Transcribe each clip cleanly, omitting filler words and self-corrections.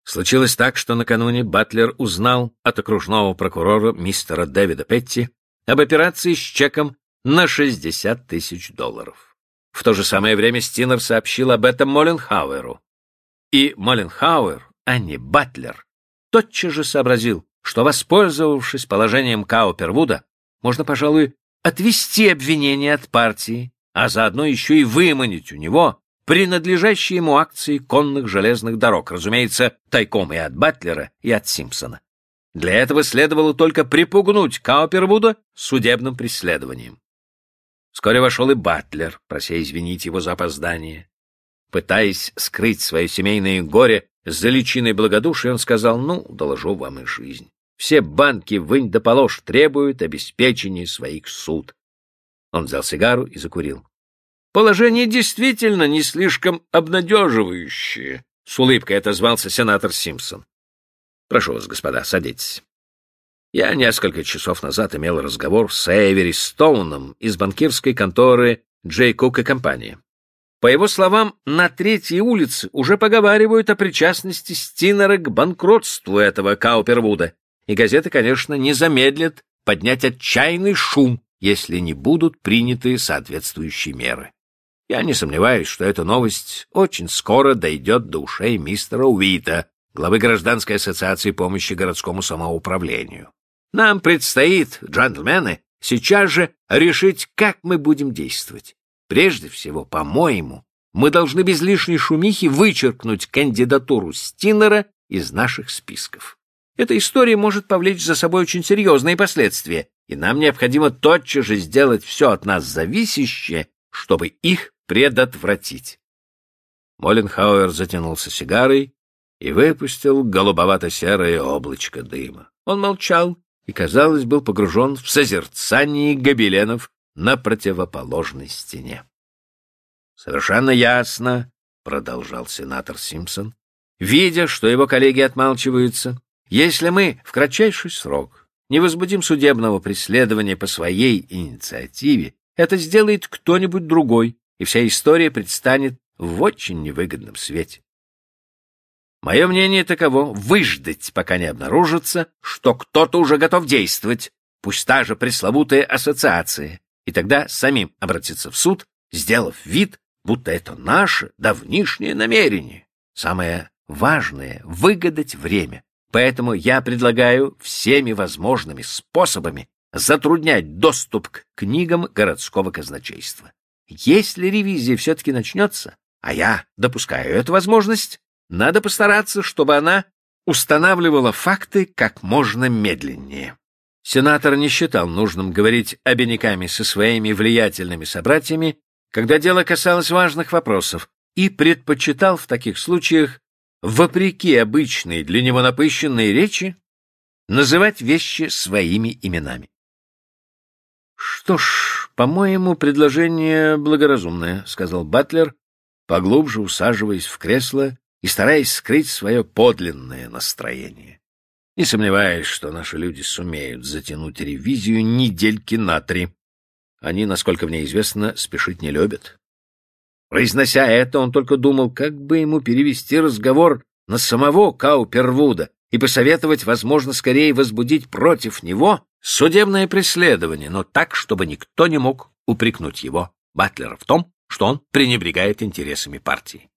Случилось так, что накануне Батлер узнал от окружного прокурора мистера Дэвида Петти об операции с чеком на $60 тысяч. В то же самое время Стинер сообщил об этом Молленхауэру. И Молленхауэр, а не Батлер, тотчас же сообразил, что, воспользовавшись положением Каупервуда, можно, пожалуй, отвести обвинение от партии, а заодно еще и выманить у него принадлежащие ему акции конных железных дорог, разумеется, тайком и от Батлера, и от Симпсона. Для этого следовало только припугнуть Каупервуда судебным преследованием. Вскоре вошел и Батлер, прося извинить его за опоздание. Пытаясь скрыть свое семейное горе за личиной благодушия, он сказал: доложу вам и жизнь. Все банки вынь да положь требуют обеспечения своих суд. Он взял сигару и закурил. Положение действительно не слишком обнадеживающее, — с улыбкой отозвался сенатор Симпсон. Прошу вас, господа, садитесь. Я несколько часов назад имел разговор с Эйвери Стоуном из банкирской конторы Джей Кук и компания. По его словам, на Третьей улице уже поговаривают о причастности Стинера к банкротству этого Каупервуда, и газеты, конечно, не замедлят поднять отчаянный шум, если не будут приняты соответствующие меры. Я не сомневаюсь, что эта новость очень скоро дойдет до ушей мистера Уита, главы Гражданской ассоциации помощи городскому самоуправлению. Нам предстоит, джентльмены, сейчас же решить, как мы будем действовать. Прежде всего, по-моему, мы должны без лишней шумихи вычеркнуть кандидатуру Стинера из наших списков. Эта история может повлечь за собой очень серьезные последствия, и нам необходимо тотчас же сделать все от нас зависящее, чтобы их предотвратить. Молленхауэр затянулся сигарой и выпустил голубовато-серое облачко дыма. Он молчал и, казалось, был погружен в созерцание гобеленов на противоположной стене. «Совершенно ясно», — продолжал сенатор Симпсон, видя, что его коллеги отмалчиваются, «если мы в кратчайший срок не возбудим судебного преследования по своей инициативе, это сделает кто-нибудь другой, и вся история предстанет в очень невыгодном свете. Мое мнение таково — выждать, пока не обнаружится, что кто-то уже готов действовать, пусть та же пресловутая ассоциация, и тогда самим обратиться в суд, сделав вид, будто это наше давнишнее намерение. Самое важное — выгадать время. Поэтому я предлагаю всеми возможными способами затруднять доступ к книгам городского казначейства. Если ревизия все-таки начнется, а я допускаю эту возможность, надо постараться, чтобы она устанавливала факты как можно медленнее. Сенатор не считал нужным говорить обиняками со своими влиятельными собратьями, когда дело касалось важных вопросов, и предпочитал в таких случаях, вопреки обычной для него напыщенной речи, называть вещи своими именами. «Что ж, по-моему, предложение благоразумное», — сказал Батлер, поглубже усаживаясь в кресло и стараясь скрыть свое подлинное настроение. «Не сомневаюсь, что наши люди сумеют затянуть ревизию недельки на 3. Они, насколько мне известно, спешить не любят». Произнося это, он только думал, как бы ему перевести разговор на самого Каупервуда и посоветовать, возможно, скорее возбудить против него судебное преследование, но так, чтобы никто не мог упрекнуть его, Батлера, в том, что он пренебрегает интересами партии.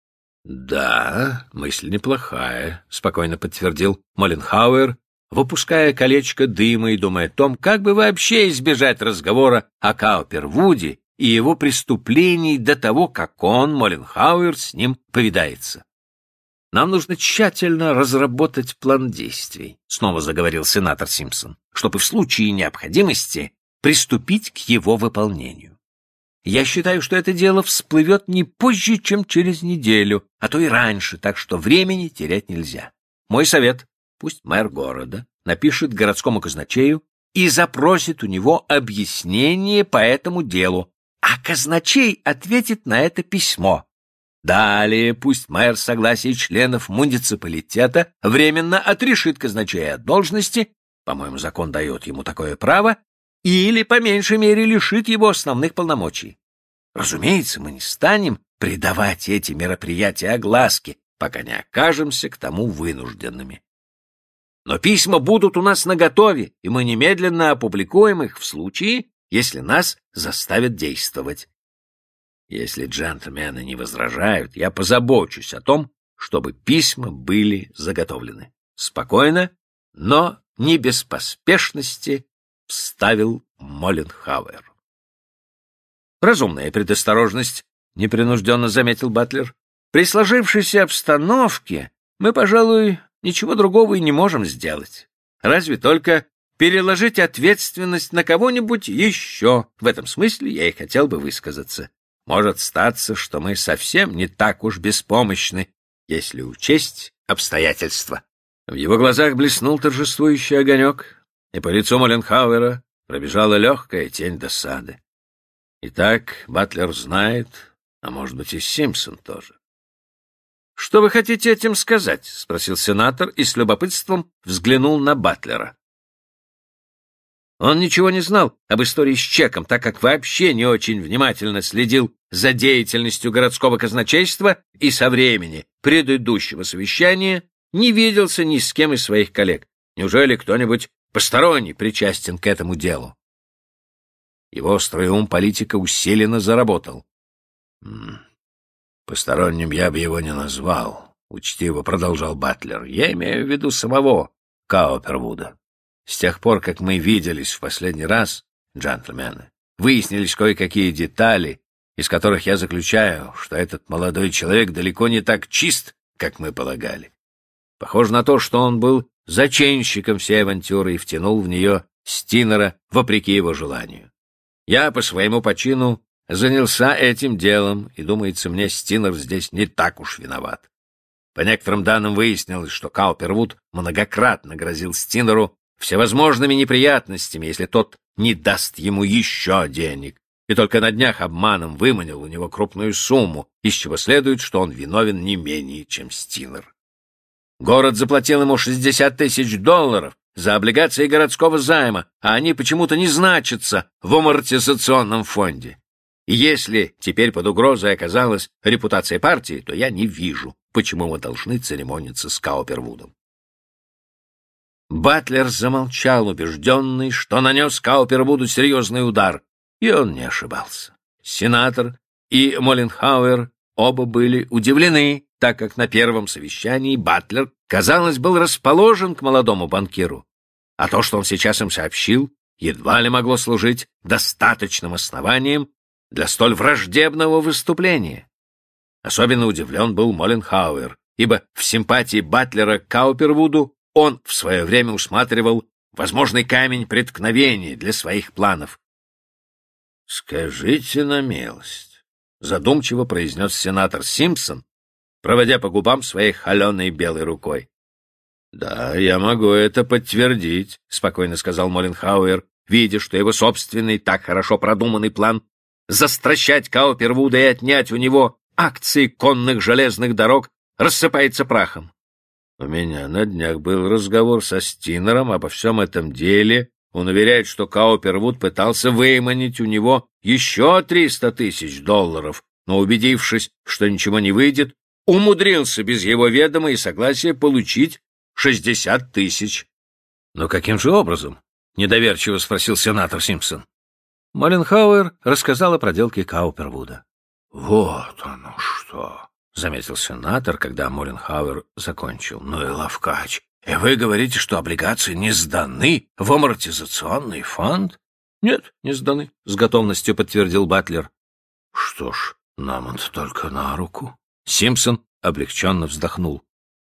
«Да, мысль неплохая», — спокойно подтвердил Молленхауэр, выпуская колечко дыма и думая о том, как бы вообще избежать разговора о Каупервуде и его преступлений до того, как он, Молленхауэр, с ним повидается. «Нам нужно тщательно разработать план действий», — снова заговорил сенатор Симпсон, «чтобы в случае необходимости приступить к его выполнению. Я считаю, что это дело всплывет не позже, чем через неделю, а то и раньше, так что времени терять нельзя. Мой совет — пусть мэр города напишет городскому казначею и запросит у него объяснение по этому делу, а казначей ответит на это письмо. Далее пусть мэр с согласия членов муниципалитета временно отрешит казначея от должности, по-моему, закон дает ему такое право, или, по меньшей мере, лишит его основных полномочий. Разумеется, мы не станем придавать эти мероприятия огласке, пока не окажемся к тому вынужденными. Но письма будут у нас наготове, и мы немедленно опубликуем их в случае, если нас заставят действовать. Если джентльмены не возражают, я позабочусь о том, чтобы письма были заготовлены. Спокойно, но не без поспешности, вставил Молленхауэр. Разумная предосторожность, непринужденно заметил Батлер. При сложившейся обстановке мы, пожалуй, ничего другого и не можем сделать. Разве только переложить ответственность на кого-нибудь еще. В этом смысле я и хотел бы высказаться. Может статься, что мы совсем не так уж беспомощны, если учесть обстоятельства. В его глазах блеснул торжествующий огонек, и по лицу Молленхауэра пробежала легкая тень досады. Итак, Батлер знает, а может быть и Симпсон тоже. — Что вы хотите этим сказать? — спросил сенатор и с любопытством взглянул на Батлера. Он ничего не знал об истории с чеком, так как вообще не очень внимательно следил за деятельностью городского казначейства и со времени предыдущего совещания не виделся ни с кем из своих коллег. Неужели кто-нибудь посторонний причастен к этому делу? Его острый ум политика усиленно заработал. «Посторонним я бы его не назвал», — учтиво продолжал Батлер. «Я имею в виду самого Каупервуда. С тех пор, как мы виделись в последний раз, джентльмены, выяснились кое-какие детали, из которых я заключаю, что этот молодой человек далеко не так чист, как мы полагали. Похоже на то, что он был зачинщиком всей авантюры и втянул в нее Стинера вопреки его желанию. Я по своему почину занялся этим делом, и, думается мне, Стинер здесь не так уж виноват. По некоторым данным выяснилось, что Каупервуд многократно грозил Стинеру всевозможными неприятностями, если тот не даст ему еще денег, и только на днях обманом выманил у него крупную сумму, из чего следует, что он виновен не менее, чем Стинер. Город заплатил ему $60 тысяч за облигации городского займа, а они почему-то не значатся в амортизационном фонде. И если теперь под угрозой оказалась репутация партии, то я не вижу, почему мы должны церемониться с Каупервудом. Батлер замолчал, убежденный, что нанес Каупервуду серьезный удар, и он не ошибался. Сенатор и Молленхауэр оба были удивлены, так как на первом совещании Батлер, казалось, был расположен к молодому банкиру, а то, что он сейчас им сообщил, едва ли могло служить достаточным основанием для столь враждебного выступления. Особенно удивлен был Молленхауэр, ибо в симпатии Батлера к Каупервуду он в свое время усматривал возможный камень преткновения для своих планов. — Скажите на милость, — задумчиво произнес сенатор Симпсон, проводя по губам своей холеной белой рукой. — Да, я могу это подтвердить, — спокойно сказал Молленхауэр, видя, что его собственный, так хорошо продуманный план застращать Каупервуда и отнять у него акции конных железных дорог рассыпается прахом. У меня на днях был разговор со Стинером обо всем этом деле. Он уверяет, что Каупервуд пытался выманить у него еще $300 тысяч, но, убедившись, что ничего не выйдет, умудрился без его ведома и согласия получить $60 тысяч. — Но каким же образом? — недоверчиво спросил сенатор Симпсон. Молленхауэр рассказал о проделке Каупервуда. — Вот оно что! — заметил сенатор, когда Молленхауэр закончил. — Ну и ловкач. И вы говорите, что облигации не сданы в амортизационный фонд? — Нет, не сданы, — с готовностью подтвердил Батлер. — Что ж, нам это только на руку. Симпсон облегченно вздохнул.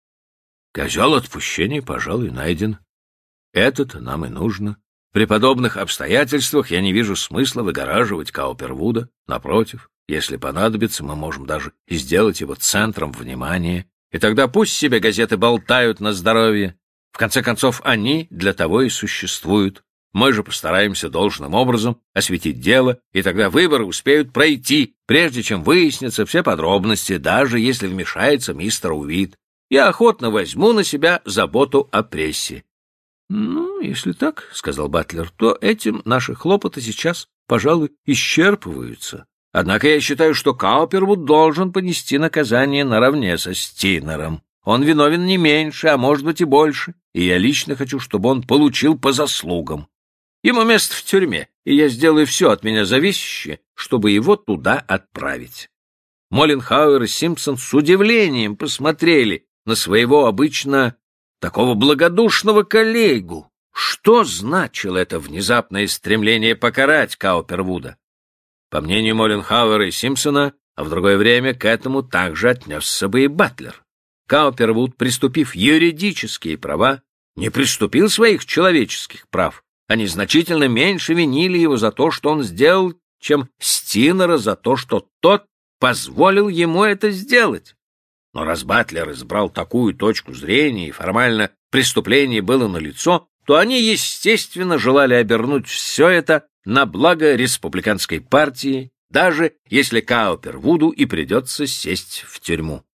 — Козел отпущения, пожалуй, найден. Это-то нам и нужно. При подобных обстоятельствах я не вижу смысла выгораживать Каупервуда. Напротив, если понадобится, мы можем даже и сделать его центром внимания. И тогда пусть себе газеты болтают на здоровье. В конце концов, они для того и существуют. Мы же постараемся должным образом осветить дело, и тогда выборы успеют пройти, прежде чем выяснятся все подробности, даже если вмешается мистер Увид. Я охотно возьму на себя заботу о прессе. — Ну, если так, — сказал Батлер, — то этим наши хлопоты сейчас, пожалуй, исчерпываются. Однако я считаю, что Каупервуд должен понести наказание наравне со Стинером. Он виновен не меньше, а может быть и больше, и я лично хочу, чтобы он получил по заслугам. Ему место в тюрьме, и я сделаю все от меня зависящее, чтобы его туда отправить». Молленхауэр и Симпсон с удивлением посмотрели на своего обычно такого благодушного коллегу. Что значило это внезапное стремление покарать Каупервуда? По мнению Молленхауэра и Симпсона, а в другое время к этому также отнесся бы и Батлер. Каупервуд, приступив юридические права, не приступил своих человеческих прав. Они значительно меньше винили его за то, что он сделал, чем Стинера за то, что тот позволил ему это сделать. Но раз Батлер избрал такую точку зрения, и формально преступление было налицо, то они, естественно, желали обернуть все это на благо республиканской партии, даже если Каупервуду и придется сесть в тюрьму.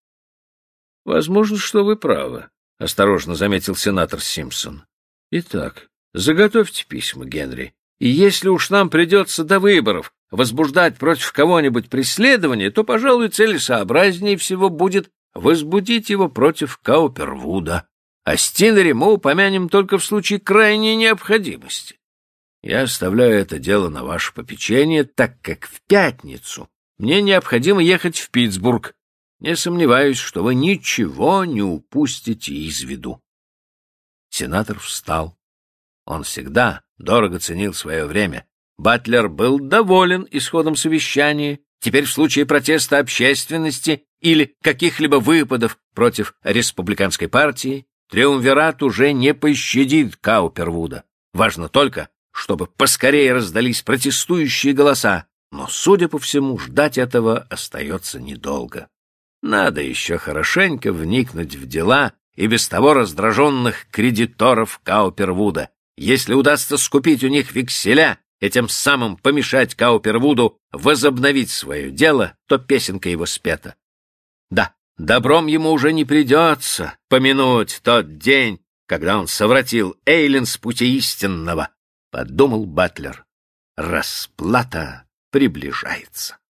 — Возможно, что вы правы, — осторожно заметил сенатор Симпсон. — Итак, заготовьте письма, Генри, и если уж нам придется до выборов возбуждать против кого-нибудь преследование, то, пожалуй, целесообразнее всего будет возбудить его против Каупервуда. О Стинере мы упомянем только в случае крайней необходимости. Я оставляю это дело на ваше попечение, так как в пятницу мне необходимо ехать в Питтсбург. Не сомневаюсь, что вы ничего не упустите из виду. Сенатор встал. Он всегда дорого ценил свое время. Батлер был доволен исходом совещания. Теперь в случае протеста общественности или каких-либо выпадов против республиканской партии триумвират уже не пощадит Каупервуда. Важно только, чтобы поскорее раздались протестующие голоса, но, судя по всему, ждать этого остается недолго. Надо еще хорошенько вникнуть в дела и без того раздраженных кредиторов Каупервуда. Если удастся скупить у них векселя и тем самым помешать Каупервуду возобновить свое дело, то песенка его спета. Да, добром ему уже не придется помянуть тот день, когда он совратил Эйлин с пути истинного, — подумал Батлер. Расплата приближается.